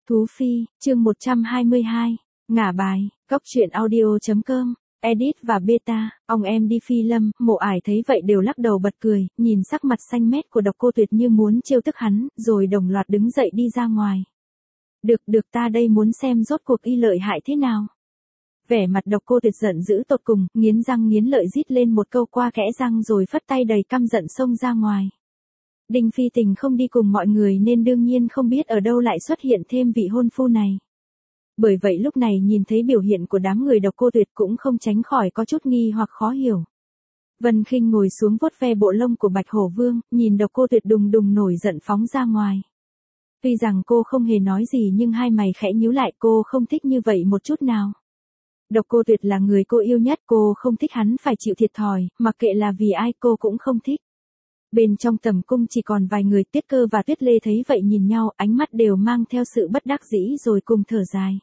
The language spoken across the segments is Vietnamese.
Thú Phi, chương 122, ngả bài, góc truyện audio.com, edit và beta, ông em đi phi lâm, Mộ Ải thấy vậy đều lắc đầu bật cười, nhìn sắc mặt xanh mét của Độc Cô Tuyệt như muốn trêu tức hắn, rồi đồng loạt đứng dậy đi ra ngoài. Được ta đây muốn xem rốt cuộc y lợi hại thế nào. Vẻ mặt Độc Cô Tuyệt giận dữ tột cùng, nghiến răng nghiến lợi rít lên một câu qua kẽ răng rồi phất tay đầy căm giận xông ra ngoài. Đinh Phi Tình không đi cùng mọi người nên đương nhiên không biết ở đâu lại xuất hiện thêm vị hôn phu này. Bởi vậy lúc này nhìn thấy biểu hiện của đám người Độc Cô Tuyệt cũng không tránh khỏi có chút nghi hoặc khó hiểu. Vân Khinh ngồi xuống vuốt ve bộ lông của Bạch Hổ Vương, nhìn Độc Cô Tuyệt đùng đùng nổi giận phóng ra ngoài. Tuy rằng cô không hề nói gì nhưng hai mày khẽ nhíu lại, cô không thích như vậy một chút nào. Độc Cô Tuyệt là người cô yêu nhất, cô không thích hắn phải chịu thiệt thòi, mặc kệ là vì ai cô cũng không thích. Bên trong tầm cung chỉ còn vài người, Tiết Cơ và Tuyết Lê thấy vậy nhìn nhau, ánh mắt đều mang theo sự bất đắc dĩ rồi cùng thở dài.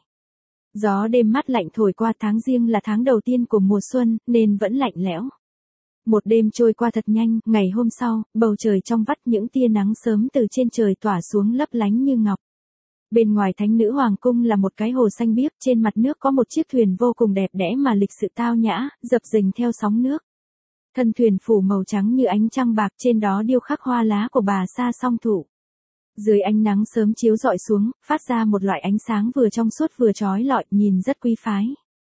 Gió đêm mát lạnh thổi qua, tháng Giêng là tháng đầu tiên của mùa xuân, nên vẫn lạnh lẽo. Một đêm trôi qua thật nhanh, ngày hôm sau, bầu trời trong vắt, những tia nắng sớm từ trên trời tỏa xuống lấp lánh như ngọc. Bên ngoài Thánh Nữ Hoàng Cung là một cái hồ xanh biếc, trên mặt nước có một chiếc thuyền vô cùng đẹp đẽ mà lịch sự tao nhã, dập dềnh theo sóng nước. Thân thuyền phủ màu trắng như ánh trăng bạc, trên đó điêu khắc hoa lá của Bà Sa Song Thụ. Dưới ánh nắng sớm chiếu rọi xuống, phát ra một loại ánh sáng vừa trong suốt vừa chói lọi, nhìn rất quý phái.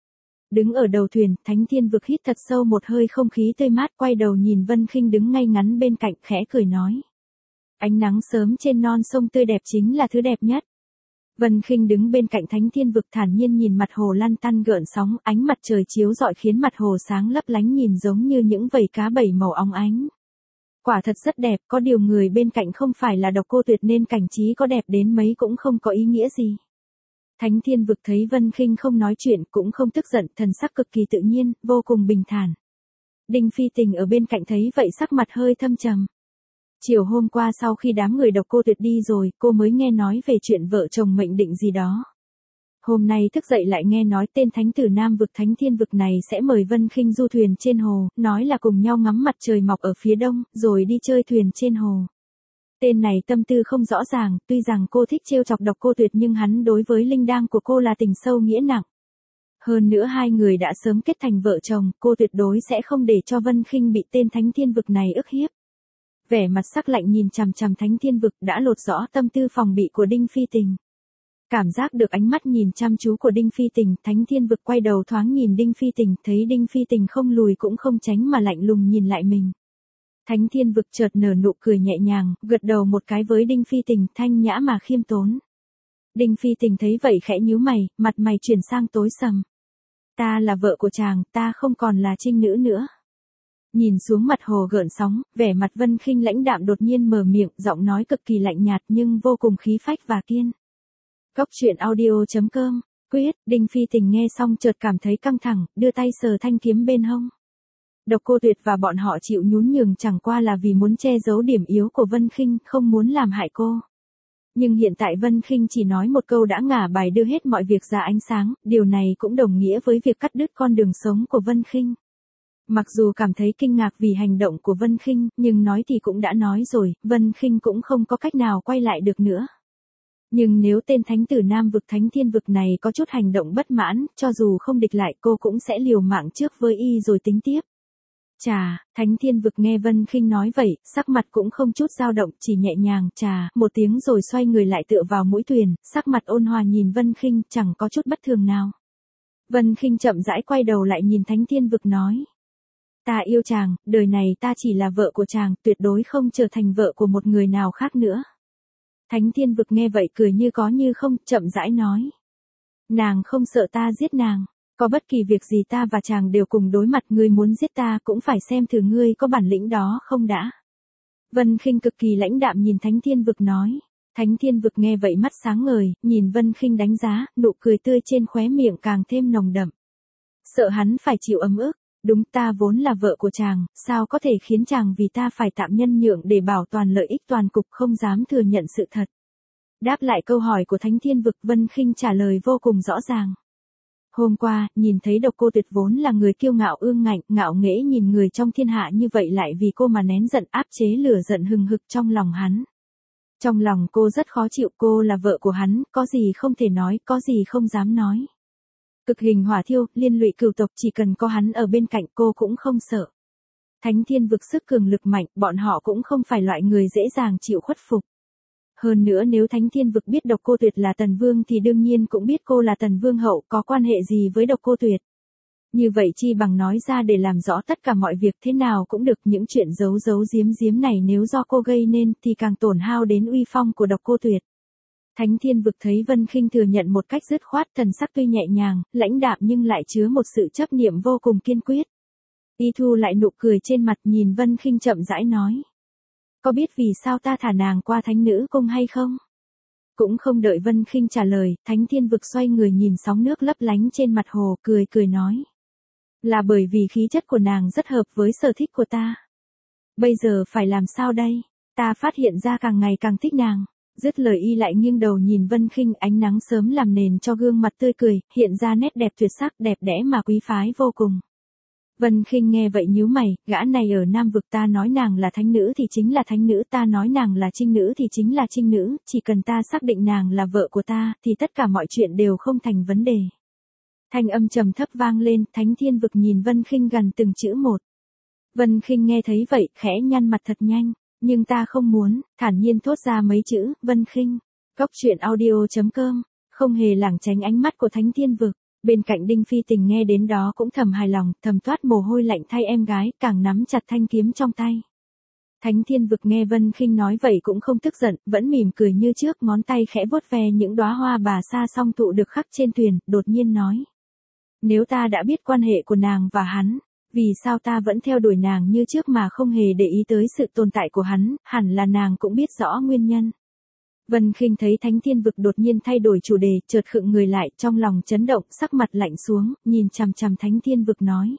Đứng ở đầu thuyền, Thánh Thiên Vực hít thật sâu một hơi không khí tươi mát, quay đầu nhìn Vân Khinh đứng ngay ngắn bên cạnh, khẽ cười nói: ánh nắng sớm trên non sông tươi đẹp chính là thứ đẹp nhất. Vân Khinh đứng bên cạnh Thánh Thiên Vực thản nhiên nhìn mặt hồ lăn tăn gợn sóng, ánh mặt trời chiếu rọi khiến mặt hồ sáng lấp lánh, nhìn giống như những vảy cá bảy màu óng ánh. Quả thật rất đẹp, có điều người bên cạnh không phải là Độc Cô Tuyệt nên cảnh trí có đẹp đến mấy cũng không có ý nghĩa gì. Thánh Thiên Vực thấy Vân Khinh không nói chuyện cũng không tức giận, thần sắc cực kỳ tự nhiên, vô cùng bình thản. Đinh Phi Tình ở bên cạnh thấy vậy sắc mặt hơi thâm trầm. Chiều hôm qua sau khi đám người Độc Cô Tuyệt đi rồi, cô mới nghe nói về chuyện vợ chồng mệnh định gì đó. Hôm nay thức dậy lại nghe nói tên Thánh Tử Nam Vực Thánh Thiên Vực này sẽ mời Vân Khinh du thuyền trên hồ, nói là cùng nhau ngắm mặt trời mọc ở phía đông, rồi đi chơi thuyền trên hồ. Tên này tâm tư không rõ ràng, tuy rằng cô thích trêu chọc Độc Cô Tuyệt nhưng hắn đối với linh đang của cô là tình sâu nghĩa nặng. Hơn nữa hai người đã sớm kết thành vợ chồng, cô tuyệt đối sẽ không để cho Vân Khinh bị tên Thánh Thiên Vực này ức hiếp. Vẻ mặt sắc lạnh nhìn chằm chằm Thánh Thiên Vực đã lột rõ tâm tư phòng bị của Đinh Phi Tình. Cảm giác được ánh mắt nhìn chăm chú của Đinh Phi Tình, Thánh Thiên Vực quay đầu thoáng nhìn Đinh Phi Tình, thấy Đinh Phi Tình không lùi cũng không tránh mà lạnh lùng nhìn lại mình. Thánh Thiên Vực chợt nở nụ cười nhẹ nhàng, gật đầu một cái với Đinh Phi Tình, thanh nhã mà khiêm tốn. Đinh Phi Tình thấy vậy khẽ nhíu mày, mặt mày chuyển sang tối sầm. Ta là vợ của chàng, ta không còn là trinh nữ nữa. Nhìn xuống mặt hồ gợn sóng, vẻ mặt Vân Khinh lãnh đạm đột nhiên mở miệng, giọng nói cực kỳ lạnh nhạt nhưng vô cùng khí phách và kiên. Góc truyện audio.com, quyết, Đinh Phi Tình nghe xong chợt cảm thấy căng thẳng, đưa tay sờ thanh kiếm bên hông. Độc Cô Tuyệt và bọn họ chịu nhún nhường chẳng qua là vì muốn che giấu điểm yếu của Vân Khinh, không muốn làm hại cô. Nhưng hiện tại Vân Khinh chỉ nói một câu đã ngả bài đưa hết mọi việc ra ánh sáng, điều này cũng đồng nghĩa với việc cắt đứt con đường sống của Vân Khinh. Mặc dù cảm thấy kinh ngạc vì hành động của Vân Khinh, nhưng nói thì cũng đã nói rồi, Vân Khinh cũng không có cách nào quay lại được nữa. Nhưng nếu tên Thánh Tử Nam Vực Thánh Thiên Vực này có chút hành động bất mãn, cho dù không địch lại cô cũng sẽ liều mạng trước với y rồi tính tiếp. Chà, Thánh Thiên Vực nghe Vân Khinh nói vậy, sắc mặt cũng không chút dao động, chỉ nhẹ nhàng chà một tiếng rồi xoay người lại tựa vào mũi thuyền, sắc mặt ôn hòa nhìn Vân Khinh, chẳng có chút bất thường nào. Vân Khinh chậm rãi quay đầu lại nhìn Thánh Thiên Vực nói: ta yêu chàng, đời này ta chỉ là vợ của chàng, tuyệt đối không trở thành vợ của một người nào khác nữa. Thánh Thiên Vực nghe vậy cười như có như không, chậm rãi nói: nàng không sợ ta giết nàng, có bất kỳ việc gì ta và chàng đều cùng đối mặt, ngươi muốn giết ta cũng phải xem thử ngươi có bản lĩnh đó không đã. Vân Khinh cực kỳ lãnh đạm nhìn Thánh Thiên Vực nói. Thánh Thiên Vực nghe vậy mắt sáng ngời, nhìn Vân Khinh đánh giá, nụ cười tươi trên khóe miệng càng thêm nồng đậm. Sợ hắn phải chịu ấm ức, đúng, ta vốn là vợ của chàng, sao có thể khiến chàng vì ta phải tạm nhân nhượng để bảo toàn lợi ích toàn cục, không dám thừa nhận sự thật. Đáp lại câu hỏi của Thánh Thiên Vực, Vân Khinh trả lời vô cùng rõ ràng. Hôm qua, nhìn thấy Độc Cô Tuyệt vốn là người kiêu ngạo ương ngạnh, ngạo nghễ nhìn người trong thiên hạ như vậy lại vì cô mà nén giận áp chế lửa giận hừng hực trong lòng hắn. Trong lòng cô rất khó chịu, cô là vợ của hắn, có gì không thể nói, có gì không dám nói. Cực hình hỏa thiêu, liên lụy cửu tộc, chỉ cần có hắn ở bên cạnh cô cũng không sợ. Thánh thiên vực sức cường lực mạnh, bọn họ cũng không phải loại người dễ dàng chịu khuất phục. Hơn nữa nếu Thánh thiên vực biết Độc Cô Tuyệt là Tần Vương thì đương nhiên cũng biết cô là Tần Vương hậu, có quan hệ gì với Độc Cô Tuyệt. Như vậy chi bằng nói ra để làm rõ tất cả mọi việc, thế nào cũng được, những chuyện giấu giấu giếm giếm này nếu do cô gây nên thì càng tổn hao đến uy phong của Độc Cô Tuyệt. Thánh thiên vực thấy Vân Khinh thừa nhận một cách dứt khoát, thần sắc tuy nhẹ nhàng, lãnh đạm nhưng lại chứa một sự chấp niệm vô cùng kiên quyết. Y thu lại nụ cười trên mặt, nhìn Vân Khinh chậm rãi nói. Có biết vì sao ta thả nàng qua Thánh Nữ Cung hay không? Cũng không đợi Vân Khinh trả lời, Thánh thiên vực xoay người nhìn sóng nước lấp lánh trên mặt hồ, cười cười nói. Là bởi vì khí chất của nàng rất hợp với sở thích của ta. Bây giờ phải làm sao đây? Ta phát hiện ra càng ngày càng thích nàng. Dứt lời y lại nghiêng đầu nhìn Vân Khinh, ánh nắng sớm làm nền cho gương mặt tươi cười, hiện ra nét đẹp tuyệt sắc, đẹp đẽ mà quý phái vô cùng. Vân Khinh nghe vậy nhíu mày, gã này ở Nam vực, ta nói nàng là thánh nữ thì chính là thánh nữ, ta nói nàng là trinh nữ thì chính là trinh nữ, chỉ cần ta xác định nàng là vợ của ta, thì tất cả mọi chuyện đều không thành vấn đề. Thanh âm trầm thấp vang lên, Thánh thiên vực nhìn Vân Khinh gần từng chữ một. Vân Khinh nghe thấy vậy, khẽ nhăn mặt thật nhanh, nhưng ta không muốn, thản nhiên thốt ra mấy chữ, Vân Khinh. Cốc truyện audio.com, không hề lảng tránh ánh mắt của Thánh thiên vực. Bên cạnh Đinh Phi Tình nghe đến đó cũng thầm hài lòng, thầm toát mồ hôi lạnh thay em gái, càng nắm chặt thanh kiếm trong tay. Thánh thiên vực nghe Vân Khinh nói vậy cũng không tức giận, vẫn mỉm cười như trước, ngón tay khẽ vuốt ve những đóa hoa bà sa song thụ được khắc trên thuyền, đột nhiên nói. Nếu ta đã biết quan hệ của nàng và hắn, vì sao ta vẫn theo đuổi nàng như trước mà không hề để ý tới sự tồn tại của hắn, hẳn là nàng cũng biết rõ nguyên nhân. Vân Khinh thấy Thánh thiên vực đột nhiên thay đổi chủ đề, chợt khựng người lại, trong lòng chấn động, sắc mặt lạnh xuống, nhìn chằm chằm Thánh thiên vực nói.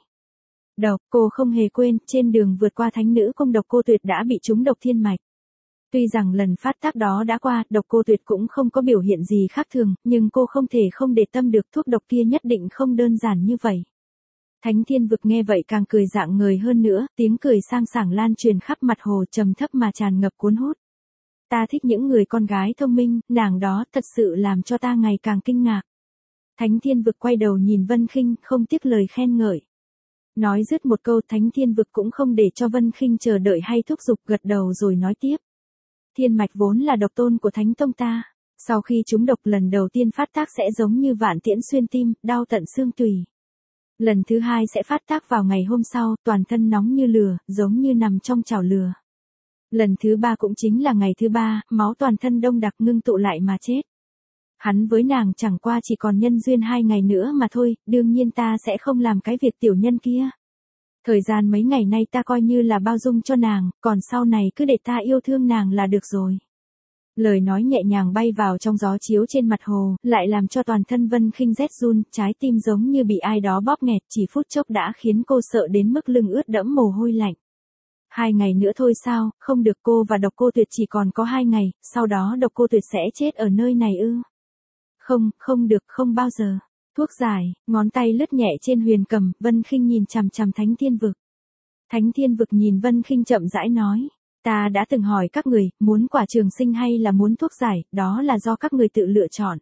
Cô không hề quên, trên đường vượt qua Thánh Nữ Cung Độc Cô Tuyệt đã bị trúng độc thiên mạch. Tuy rằng lần phát tác đó đã qua, Độc Cô Tuyệt cũng không có biểu hiện gì khác thường, nhưng cô không thể không để tâm được thuốc độc kia nhất định không đơn giản như vậy. Thánh thiên vực nghe vậy càng cười rạng ngời hơn nữa, tiếng cười sang sảng lan truyền khắp mặt hồ, trầm thấp mà tràn ngập cuốn hút. Ta thích những người con gái thông minh, nàng đó thật sự làm cho ta ngày càng kinh ngạc. Thánh thiên vực quay đầu nhìn Vân Khinh, không tiếc lời khen ngợi. Nói dứt một câu, Thánh thiên vực cũng không để cho Vân Khinh chờ đợi hay thúc giục, gật đầu rồi nói tiếp. Thiên mạch vốn là độc tôn của Thánh tông ta, sau khi chúng độc lần đầu tiên phát tác sẽ giống như vạn tiễn xuyên tim, đau tận xương tủy. Lần thứ hai sẽ phát tác vào ngày hôm sau, toàn thân nóng như lửa, giống như nằm trong chảo lửa. Lần thứ ba cũng chính là ngày thứ ba, máu toàn thân đông đặc ngưng tụ lại mà chết. Hắn với nàng chẳng qua chỉ còn nhân duyên 2 ngày nữa mà thôi, đương nhiên ta sẽ không làm cái việc tiểu nhân kia. Thời gian mấy ngày nay ta coi như là bao dung cho nàng, còn sau này cứ để ta yêu thương nàng là được rồi. Lời nói nhẹ nhàng bay vào trong gió chiếu trên mặt hồ, lại làm cho toàn thân Vân Khinh rét run, trái tim giống như bị ai đó bóp nghẹt, chỉ phút chốc đã khiến cô sợ đến mức lưng ướt đẫm mồ hôi lạnh. 2 ngày nữa thôi sao, không được, cô và Độc Cô Tuyệt chỉ còn có 2 ngày, sau đó Độc Cô Tuyệt sẽ chết ở nơi này ư? Không, không được, không bao giờ. Thuốc giải, ngón tay lướt nhẹ trên huyền cầm, Vân Khinh nhìn chằm chằm Thánh thiên vực. Thánh thiên vực nhìn Vân Khinh chậm rãi nói. Ta đã từng hỏi các người, muốn quả trường sinh hay là muốn thuốc giải, đó là do các người tự lựa chọn.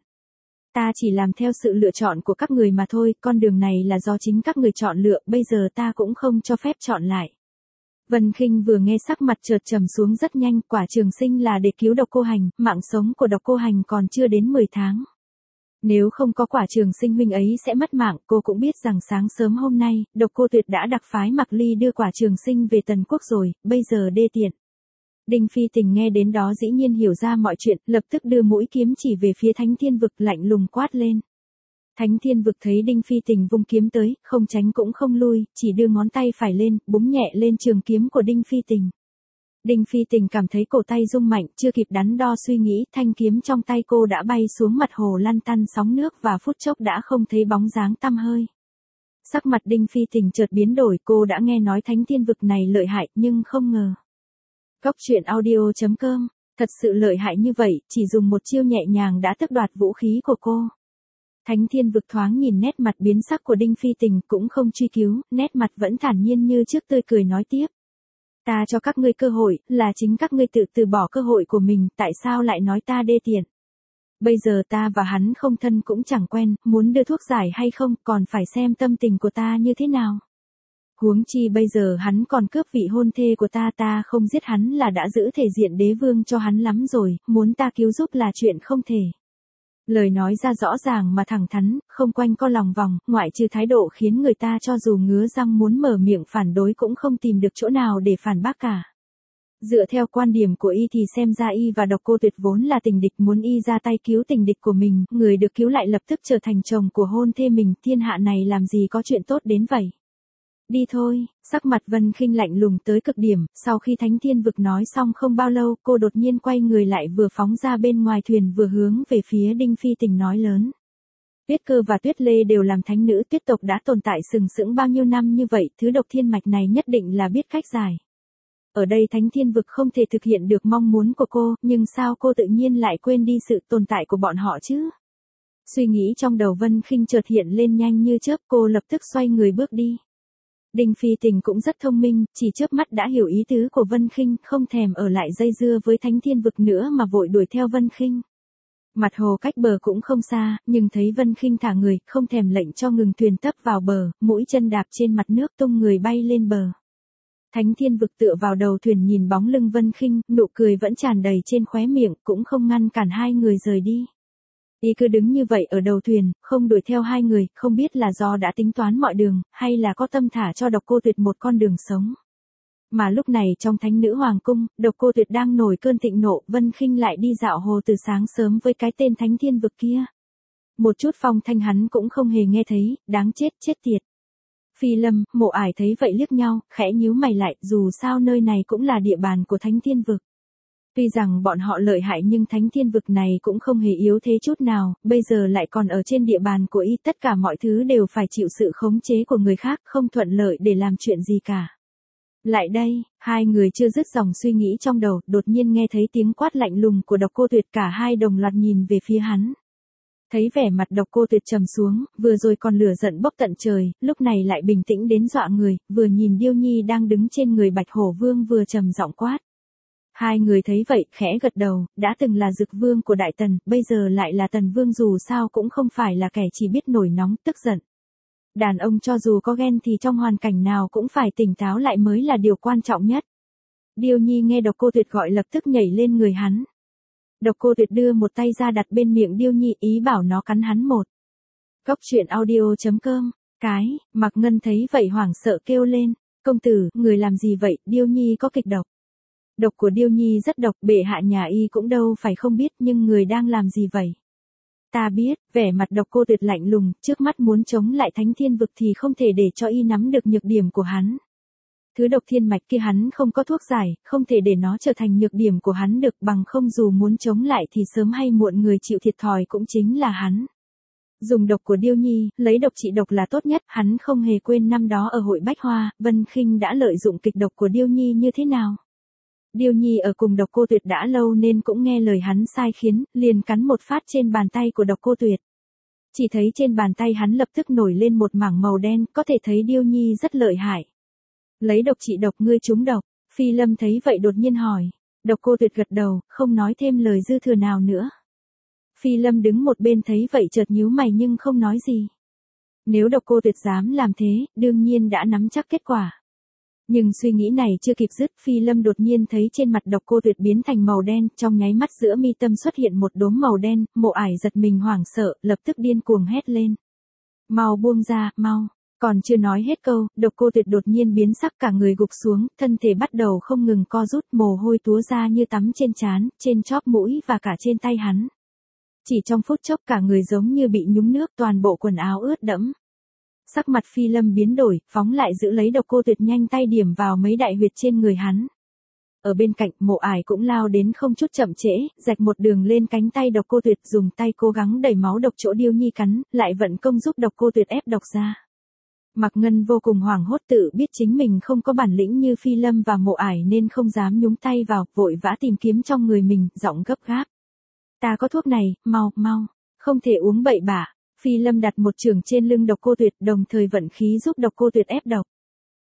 Ta chỉ làm theo sự lựa chọn của các người mà thôi, con đường này là do chính các người chọn lựa, bây giờ ta cũng không cho phép chọn lại. Vân Khinh vừa nghe sắc mặt chợt trầm xuống rất nhanh, quả trường sinh là để cứu Độc Cô Hành, mạng sống của Độc Cô Hành còn chưa đến 10 tháng. Nếu không có quả trường sinh huynh ấy sẽ mất mạng, cô cũng biết rằng sáng sớm hôm nay, Độc Cô Tuyệt đã đặc phái Mạc Ly đưa quả trường sinh về Tần Quốc rồi, bây giờ đê tiện. Đinh Phi Tình nghe đến đó dĩ nhiên hiểu ra mọi chuyện, lập tức đưa mũi kiếm chỉ về phía Thánh thiên vực, lạnh lùng quát lên. Thánh thiên vực thấy Đinh Phi Tình vung kiếm tới, không tránh cũng không lui, chỉ đưa ngón tay phải lên, búng nhẹ lên trường kiếm của Đinh Phi Tình. Đinh Phi Tình cảm thấy cổ tay rung mạnh, chưa kịp đắn đo suy nghĩ, thanh kiếm trong tay cô đã bay xuống mặt hồ lăn tăn sóng nước và phút chốc đã không thấy bóng dáng tăm hơi. Sắc mặt Đinh Phi Tình chợt biến đổi, cô đã nghe nói Thánh thiên vực này lợi hại, nhưng không ngờ. Cốc truyện audio.com, thật sự lợi hại như vậy, chỉ dùng một chiêu nhẹ nhàng đã tước đoạt vũ khí của cô. Thánh thiên vực thoáng nhìn nét mặt biến sắc của Đinh Phi Tình cũng không truy cứu, nét mặt vẫn thản nhiên như trước, tươi cười nói tiếp. Ta cho các ngươi cơ hội, là chính các ngươi tự từ bỏ cơ hội của mình, tại sao lại nói ta đê tiện? Bây giờ ta và hắn không thân cũng chẳng quen, muốn đưa thuốc giải hay không, còn phải xem tâm tình của ta như thế nào. Huống chi bây giờ hắn còn cướp vị hôn thê của ta không giết hắn là đã giữ thể diện đế vương cho hắn lắm rồi, muốn ta cứu giúp là chuyện không thể. Lời nói ra rõ ràng mà thẳng thắn, không quanh co lòng vòng, ngoại trừ thái độ khiến người ta cho dù ngứa răng muốn mở miệng phản đối cũng không tìm được chỗ nào để phản bác cả. Dựa theo quan điểm của y thì xem ra y và Độc Cô Tuyệt vốn là tình địch, muốn y ra tay cứu tình địch của mình, người được cứu lại lập tức trở thành chồng của hôn thê mình, thiên hạ này làm gì có chuyện tốt đến vậy. Đi thôi, sắc mặt Vân Khinh lạnh lùng tới cực điểm, sau khi Thánh Thiên Vực nói xong không bao lâu, cô đột nhiên quay người lại vừa phóng ra bên ngoài thuyền vừa hướng về phía Đinh Phi Tình nói lớn. Tuyết Cơ và Tuyết Lê đều làm thánh nữ tuyết tộc đã tồn tại sừng sững bao nhiêu năm như vậy, thứ độc thiên mạch này nhất định là biết cách giải. Ở đây Thánh Thiên Vực không thể thực hiện được mong muốn của cô, nhưng sao cô tự nhiên lại quên đi sự tồn tại của bọn họ chứ? Suy nghĩ trong đầu Vân Khinh chợt hiện lên nhanh như chớp, cô lập tức xoay người bước đi. Đinh Phi Tình cũng rất thông minh, chỉ chớp mắt đã hiểu ý tứ của Vân Khinh, không thèm ở lại dây dưa với Thánh Thiên Vực nữa mà vội đuổi theo Vân Khinh. Mặt hồ cách bờ cũng không xa, nhưng thấy Vân Khinh thả người, không thèm lệnh cho ngừng thuyền tấp vào bờ, mũi chân đạp trên mặt nước tung người bay lên bờ. Thánh Thiên Vực tựa vào đầu thuyền nhìn bóng lưng Vân Khinh, nụ cười vẫn tràn đầy trên khóe miệng, cũng không ngăn cản hai người rời đi. Y cứ đứng như vậy ở đầu thuyền, không đuổi theo hai người, không biết là do đã tính toán mọi đường, hay là có tâm thả cho Độc Cô Tuyệt một con đường sống. Mà lúc này trong Thánh Nữ Hoàng Cung, Độc Cô Tuyệt đang nổi cơn thịnh nộ, Vân Khinh lại đi dạo hồ từ sáng sớm với cái tên Thánh Thiên Vực kia. Một chút phong thanh hắn cũng không hề nghe thấy, đáng chết, chết tiệt. Phi Lâm, Mộ Ải thấy vậy liếc nhau, khẽ nhíu mày lại, dù sao nơi này cũng là địa bàn của Thánh Thiên Vực. Tuy rằng bọn họ lợi hại nhưng Thánh Thiên Vực này cũng không hề yếu thế chút nào, bây giờ lại còn ở trên địa bàn của y, tất cả mọi thứ đều phải chịu sự khống chế của người khác, không thuận lợi để làm chuyện gì cả. Lại đây, hai người chưa dứt dòng suy nghĩ trong đầu, đột nhiên nghe thấy tiếng quát lạnh lùng của Độc Cô Tuyệt, cả hai đồng loạt nhìn về phía hắn. Thấy vẻ mặt Độc Cô Tuyệt trầm xuống, vừa rồi còn lửa giận bốc tận trời, lúc này lại bình tĩnh đến dọa người, vừa nhìn Điêu Nhi đang đứng trên người Bạch Hổ Vương vừa trầm giọng quát. Hai người thấy vậy, khẽ gật đầu, đã từng là Dực Vương của Đại Tần, bây giờ lại là Tần Vương, dù sao cũng không phải là kẻ chỉ biết nổi nóng, tức giận. Đàn ông cho dù có ghen thì trong hoàn cảnh nào cũng phải tỉnh táo lại mới là điều quan trọng nhất. Điêu Nhi nghe Độc Cô Tuyệt gọi lập tức nhảy lên người hắn. Độc Cô Tuyệt đưa một tay ra đặt bên miệng Điêu Nhi, ý bảo nó cắn hắn một. Cốc truyện audio.com. Mạc Ngân thấy vậy hoảng sợ kêu lên, công tử, người làm gì vậy, Điêu Nhi có kịch độc. Độc của Điêu Nhi rất độc, bệ hạ nhà y cũng đâu phải không biết, nhưng người đang làm gì vậy? Ta biết, vẻ mặt Độc Cô Tuyệt lạnh lùng, trước mắt muốn chống lại Thánh Thiên Vực thì không thể để cho y nắm được nhược điểm của hắn. Thứ độc thiên mạch kia hắn không có thuốc giải, không thể để nó trở thành nhược điểm của hắn được, bằng không dù muốn chống lại thì sớm hay muộn người chịu thiệt thòi cũng chính là hắn. Dùng độc của Điêu Nhi, lấy độc trị độc là tốt nhất, hắn không hề quên năm đó ở hội Bách Hoa, Vân Khinh đã lợi dụng kịch độc của Điêu Nhi như thế nào. Điêu Nhi ở cùng Độc Cô Tuyệt đã lâu nên cũng nghe lời hắn sai khiến, liền cắn một phát trên bàn tay của Độc Cô Tuyệt. Chỉ thấy trên bàn tay hắn lập tức nổi lên một mảng màu đen, có thể thấy Điêu Nhi rất lợi hại. Lấy độc trị độc, ngươi trúng độc. Phi Lâm thấy vậy đột nhiên hỏi. Độc Cô Tuyệt gật đầu, không nói thêm lời dư thừa nào nữa. Phi Lâm đứng một bên thấy vậy chợt nhíu mày nhưng không nói gì. Nếu Độc Cô Tuyệt dám làm thế, đương nhiên đã nắm chắc kết quả. Nhưng suy nghĩ này chưa kịp dứt, Phi Lâm đột nhiên thấy trên mặt Độc Cô Tuyệt biến thành màu đen, trong nháy mắt giữa mi tâm xuất hiện một đốm màu đen, Mộ Ải giật mình hoảng sợ, lập tức điên cuồng hét lên. Mau buông ra, mau. Còn chưa nói hết câu, Độc Cô Tuyệt đột nhiên biến sắc, cả người gục xuống, thân thể bắt đầu không ngừng co rút, mồ hôi túa ra như tắm trên trán, trên chóp mũi và cả trên tay hắn. Chỉ trong phút chốc cả người giống như bị nhúng nước, toàn bộ quần áo ướt đẫm. Sắc mặt Phi Lâm biến đổi, phóng lại giữ lấy Độc Cô Tuyệt, nhanh tay điểm vào mấy đại huyệt trên người hắn. Ở bên cạnh, Mộ Ải cũng lao đến không chút chậm trễ, rạch một đường lên cánh tay Độc Cô Tuyệt, dùng tay cố gắng đẩy máu độc chỗ Điêu Nhi cắn, lại vận công giúp Độc Cô Tuyệt ép độc ra. Mạc Ngân vô cùng hoảng hốt, tự biết chính mình không có bản lĩnh như Phi Lâm và Mộ Ải nên không dám nhúng tay vào, vội vã tìm kiếm trong người mình, giọng gấp gáp. Ta có thuốc này, mau, mau, không thể uống bậy bạ. Phi Lâm đặt một chưởng trên lưng Độc Cô Tuyệt, đồng thời vận khí giúp Độc Cô Tuyệt ép độc.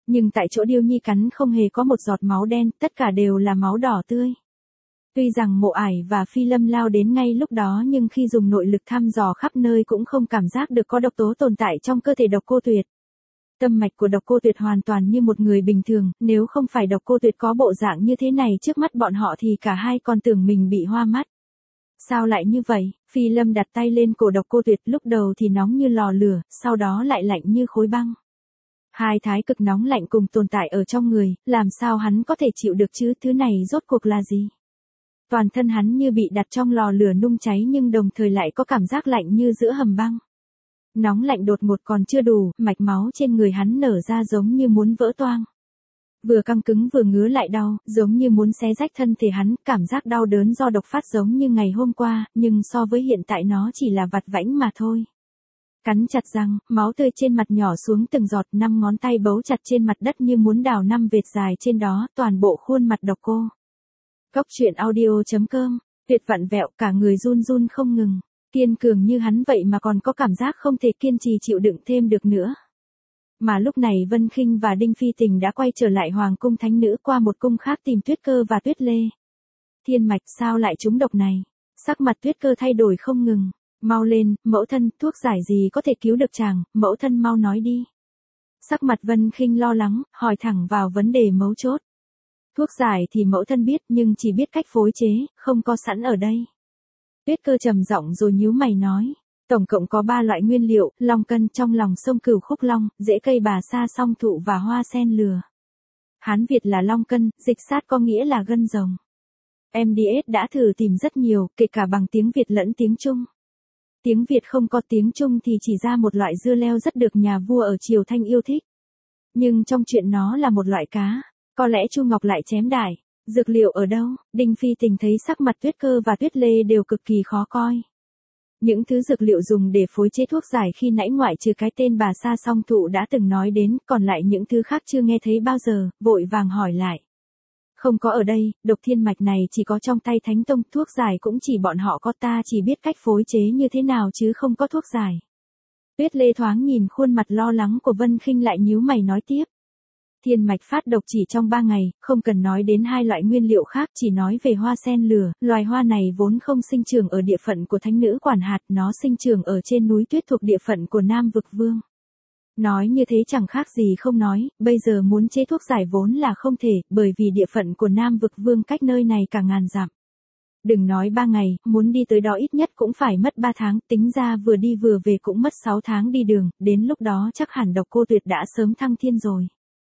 Nhưng tại chỗ Điêu Nhi cắn không hề có một giọt máu đen, tất cả đều là máu đỏ tươi. Tuy rằng Mộ Ải và Phi Lâm lao đến ngay lúc đó nhưng khi dùng nội lực thăm dò khắp nơi cũng không cảm giác được có độc tố tồn tại trong cơ thể Độc Cô Tuyệt. Tâm mạch của Độc Cô Tuyệt hoàn toàn như một người bình thường, nếu không phải Độc Cô Tuyệt có bộ dạng như thế này trước mắt bọn họ thì cả hai còn tưởng mình bị hoa mắt. Sao lại như vậy? Phi Lâm đặt tay lên cổ Độc Cô Tuyệt, lúc đầu thì nóng như lò lửa, sau đó lại lạnh như khối băng. Hai thái cực nóng lạnh cùng tồn tại ở trong người, làm sao hắn có thể chịu được chứ, thứ này rốt cuộc là gì? Toàn thân hắn như bị đặt trong lò lửa nung cháy nhưng đồng thời lại có cảm giác lạnh như giữa hầm băng. Nóng lạnh đột ngột còn chưa đủ, mạch máu trên người hắn nở ra giống như muốn vỡ toang. Vừa căng cứng vừa ngứa lại đau, giống như muốn xé rách thân thể hắn, cảm giác đau đớn do độc phát giống như ngày hôm qua, nhưng so với hiện tại nó chỉ là vặt vãnh mà thôi. Cắn chặt răng, máu tươi trên mặt nhỏ xuống từng giọt, 5 ngón tay bấu chặt trên mặt đất như muốn đào 5 vệt dài trên đó, toàn bộ khuôn mặt Độc Cô. Cốc truyện audio.com, Tuyệt vặn vẹo, cả người run run không ngừng. Kiên cường như hắn vậy mà còn có cảm giác không thể kiên trì chịu đựng thêm được nữa. Mà lúc này Vân Khinh và Đinh Phi Tình đã quay trở lại Hoàng cung thánh nữ qua một cung khác tìm Tuyết Cơ và Tuyết Lê. Thiên mạch sao lại trúng độc này? Sắc mặt Tuyết Cơ thay đổi không ngừng. Mau lên, mẫu thân, thuốc giải gì có thể cứu được chàng, mẫu thân mau nói đi. Sắc mặt Vân Khinh lo lắng, hỏi thẳng vào vấn đề mấu chốt. Thuốc giải thì mẫu thân biết nhưng chỉ biết cách phối chế, không có sẵn ở đây. Tuyết Cơ trầm giọng rồi nhíu mày nói. Tổng cộng có 3 loại nguyên liệu, long cân trong lòng sông Cửu Khúc Long, rễ cây bà sa song thụ và hoa sen lừa. Hán Việt là long cân, dịch sát có nghĩa là gân rồng. MDS đã thử tìm rất nhiều, kể cả bằng tiếng Việt lẫn tiếng Trung. Tiếng Việt không có, tiếng Trung thì chỉ ra một loại dưa leo rất được nhà vua ở Triều Thanh yêu thích. Nhưng trong chuyện nó là một loại cá, có lẽ Chu Ngọc lại chém đại. Dược liệu ở đâu? Đinh Phi Tình thấy sắc mặt Tuyết Cơ và Tuyết Lê đều cực kỳ khó coi. Những thứ dược liệu dùng để phối chế thuốc giải khi nãy ngoại trừ cái tên bà sa song thụ đã từng nói đến, còn lại những thứ khác chưa nghe thấy bao giờ, vội vàng hỏi lại. Không có ở đây, độc thiên mạch này chỉ có trong tay Thánh Tông, thuốc giải cũng chỉ bọn họ có, ta chỉ biết cách phối chế như thế nào chứ không có thuốc giải. Tuyết Lê thoáng nhìn khuôn mặt lo lắng của Vân Khinh lại nhíu mày nói tiếp. Thiên mạch phát độc chỉ trong 3 ngày, không cần nói đến 2 loại nguyên liệu khác, chỉ nói về hoa sen lừa, loài hoa này vốn không sinh trưởng ở địa phận của thánh nữ quản hạt, nó sinh trưởng ở trên núi tuyết thuộc địa phận của Nam Vực Vương. Nói như thế chẳng khác gì không nói, bây giờ muốn chế thuốc giải vốn là không thể, bởi vì địa phận của Nam Vực Vương cách nơi này cả ngàn dặm. Đừng nói 3 ngày, muốn đi tới đó ít nhất cũng phải mất 3 tháng, tính ra vừa đi vừa về cũng mất 6 tháng đi đường, đến lúc đó chắc hẳn Độc Cô Tuyệt đã sớm thăng thiên rồi.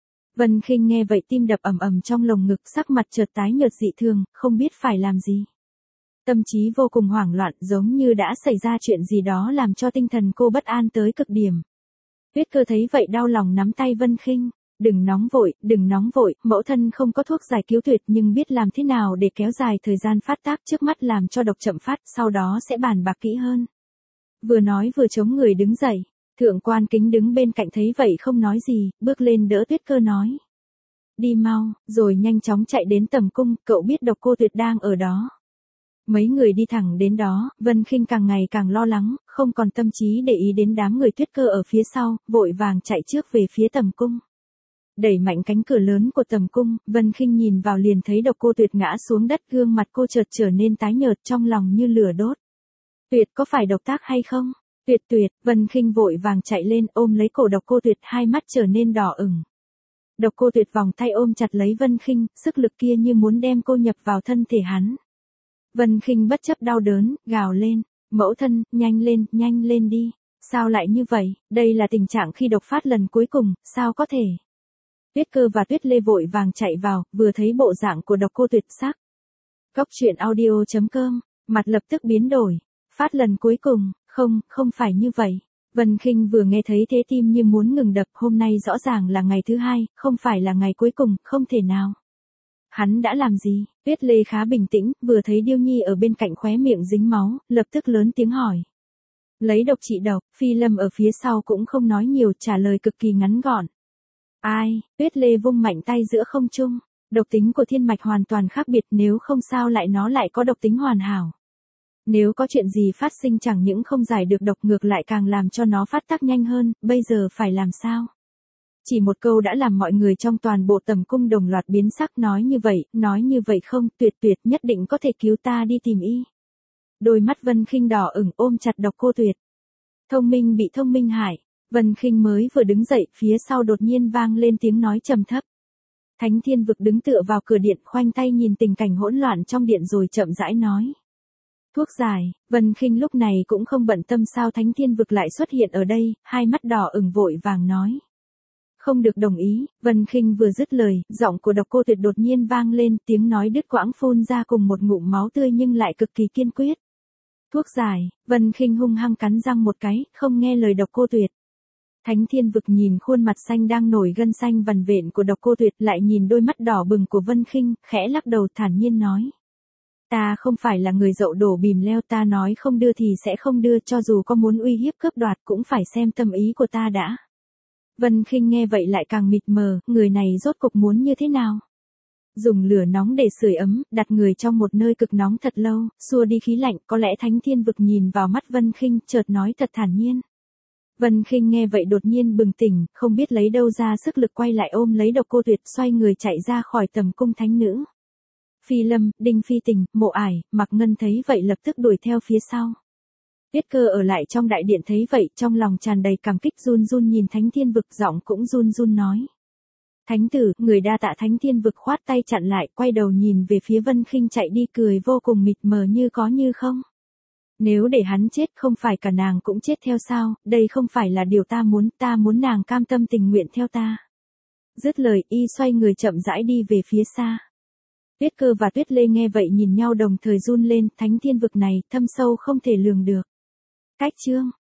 Vân Khinh nghe vậy tim đập ầm ầm trong lồng ngực, sắc mặt chợt tái nhợt dị thường, không biết phải làm gì. Tâm trí vô cùng hoảng loạn, giống như đã xảy ra chuyện gì đó làm cho tinh thần cô bất an tới cực điểm. Tuyết Cơ thấy vậy đau lòng nắm tay Vân Khinh. Đừng nóng vội, mẫu thân không có thuốc giải cứu tuyệt nhưng biết làm thế nào để kéo dài thời gian phát tác trước mắt làm cho độc chậm phát, sau đó sẽ bàn bạc kỹ hơn. Vừa nói vừa chống người đứng dậy. Thượng quan Kính đứng bên cạnh thấy vậy không nói gì, bước lên đỡ Tuyết Cơ nói. Đi mau, rồi nhanh chóng chạy đến tầm cung, cậu biết Độc Cô Tuyệt đang ở đó. Mấy người đi thẳng đến đó, Vân Khinh càng ngày càng lo lắng, không còn tâm trí để ý đến đám người Tuyết Cơ ở phía sau, vội vàng chạy trước về phía tầm cung. Đẩy mạnh cánh cửa lớn của tầm cung, Vân Khinh nhìn vào liền thấy Độc Cô Tuyệt ngã xuống đất, gương mặt cô chợt trở nên tái nhợt, trong lòng như lửa đốt. Tuyệt có phải độc tác hay không? Tuyệt, Vân Khinh vội vàng chạy lên ôm lấy cổ Độc Cô Tuyệt, hai mắt trở nên đỏ ửng. Độc Cô Tuyệt vòng tay ôm chặt lấy Vân Khinh, sức lực kia như muốn đem cô nhập vào thân thể hắn. Vân Khinh bất chấp đau đớn, gào lên, mẫu thân, nhanh lên đi. Sao lại như vậy, đây là tình trạng khi độc phát lần cuối cùng, sao có thể? Tuyết Cơ và Tuyết Lê vội vàng chạy vào, vừa thấy bộ dạng của Độc Cô Tuyệt sắc. Cốc truyện audio.com, mặt lập tức biến đổi. Phát lần cuối cùng, không phải như vậy. Vân Khinh vừa nghe thấy thế tim như muốn ngừng đập, hôm nay rõ ràng là ngày thứ 2, không phải là ngày cuối cùng, không thể nào. Hắn đã làm gì? Tuyết Lê khá bình tĩnh, vừa thấy Điêu Nhi ở bên cạnh khóe miệng dính máu, lập tức lớn tiếng hỏi. Lấy độc trị độc, Phi Lâm ở phía sau cũng không nói nhiều, trả lời cực kỳ ngắn gọn. Ai? Tuyết Lê vung mạnh tay giữa không trung. Độc tính của thiên mạch hoàn toàn khác biệt, nếu không sao lại nó lại có độc tính hoàn hảo. Nếu có chuyện gì phát sinh chẳng những không giải được độc, ngược lại càng làm cho nó phát tác nhanh hơn, bây giờ phải làm sao? Chỉ một câu đã làm mọi người trong toàn bộ tầm cung đồng loạt biến sắc, nói như vậy không, tuyệt tuyệt nhất định có thể cứu ta đi tìm y. Đôi mắt Vân Khinh đỏ ửng ôm chặt Độc Cô Tuyệt. Thông minh bị thông minh hại, Vân Khinh mới vừa đứng dậy, phía sau đột nhiên vang lên tiếng nói trầm thấp. Thánh Thiên Vực đứng tựa vào cửa điện, khoanh tay nhìn tình cảnh hỗn loạn trong điện rồi chậm rãi nói. Thuốc giải. Vân Khinh lúc này cũng không bận tâm sao Thánh Thiên Vực lại xuất hiện ở đây, hai mắt đỏ ửng vội vàng nói. Không được đồng ý. Vân Khinh vừa dứt lời, giọng của Độc Cô Tuyệt đột nhiên vang lên, tiếng nói đứt quãng phun ra cùng một ngụm máu tươi nhưng lại cực kỳ kiên quyết. Thuốc giải. Vân Khinh hung hăng cắn răng một cái, không nghe lời Độc Cô Tuyệt. Thánh Thiên Vực nhìn khuôn mặt xanh đang nổi gân xanh vằn vện của Độc Cô Tuyệt, lại nhìn đôi mắt đỏ bừng của Vân Khinh, khẽ lắc đầu thản nhiên nói. Ta không phải là người dậu đổ bìm leo, ta nói không đưa thì sẽ không đưa, cho dù có muốn uy hiếp cướp đoạt cũng phải xem tâm ý của ta đã. Vân Khinh nghe vậy lại càng mịt mờ, người này rốt cục muốn như thế nào? Dùng lửa nóng để sưởi ấm, đặt người trong một nơi cực nóng thật lâu, xua đi khí lạnh, có lẽ Thánh Thiên Vực nhìn vào mắt Vân Khinh, chợt nói thật thản nhiên. Vân Khinh nghe vậy đột nhiên bừng tỉnh, không biết lấy đâu ra sức lực quay lại ôm lấy Độc Cô Tuyệt, xoay người chạy ra khỏi tầm cung thánh nữ. Phi Lâm, Đinh Phi Tình, Mộ Ải, Mạc Ngân thấy vậy lập tức đuổi theo phía sau. Tuyết Cơ ở lại trong đại điện thấy vậy, trong lòng tràn đầy cảm kích, run run nhìn Thánh Thiên Vực, giọng cũng run run nói. Thánh tử, người đa tạ. Thánh Thiên Vực khoát tay chặn lại, quay đầu nhìn về phía Vân Khinh chạy đi, cười vô cùng mịt mờ như có như không. Nếu để hắn chết, không phải cả nàng cũng chết theo sao, đây không phải là điều ta muốn nàng cam tâm tình nguyện theo ta. Dứt lời, y xoay người chậm rãi đi về phía xa. Tuyết Cơ và Tuyết Lê nghe vậy nhìn nhau đồng thời run lên, Thánh Thiên Vực này, thâm sâu không thể lường được. Cách chương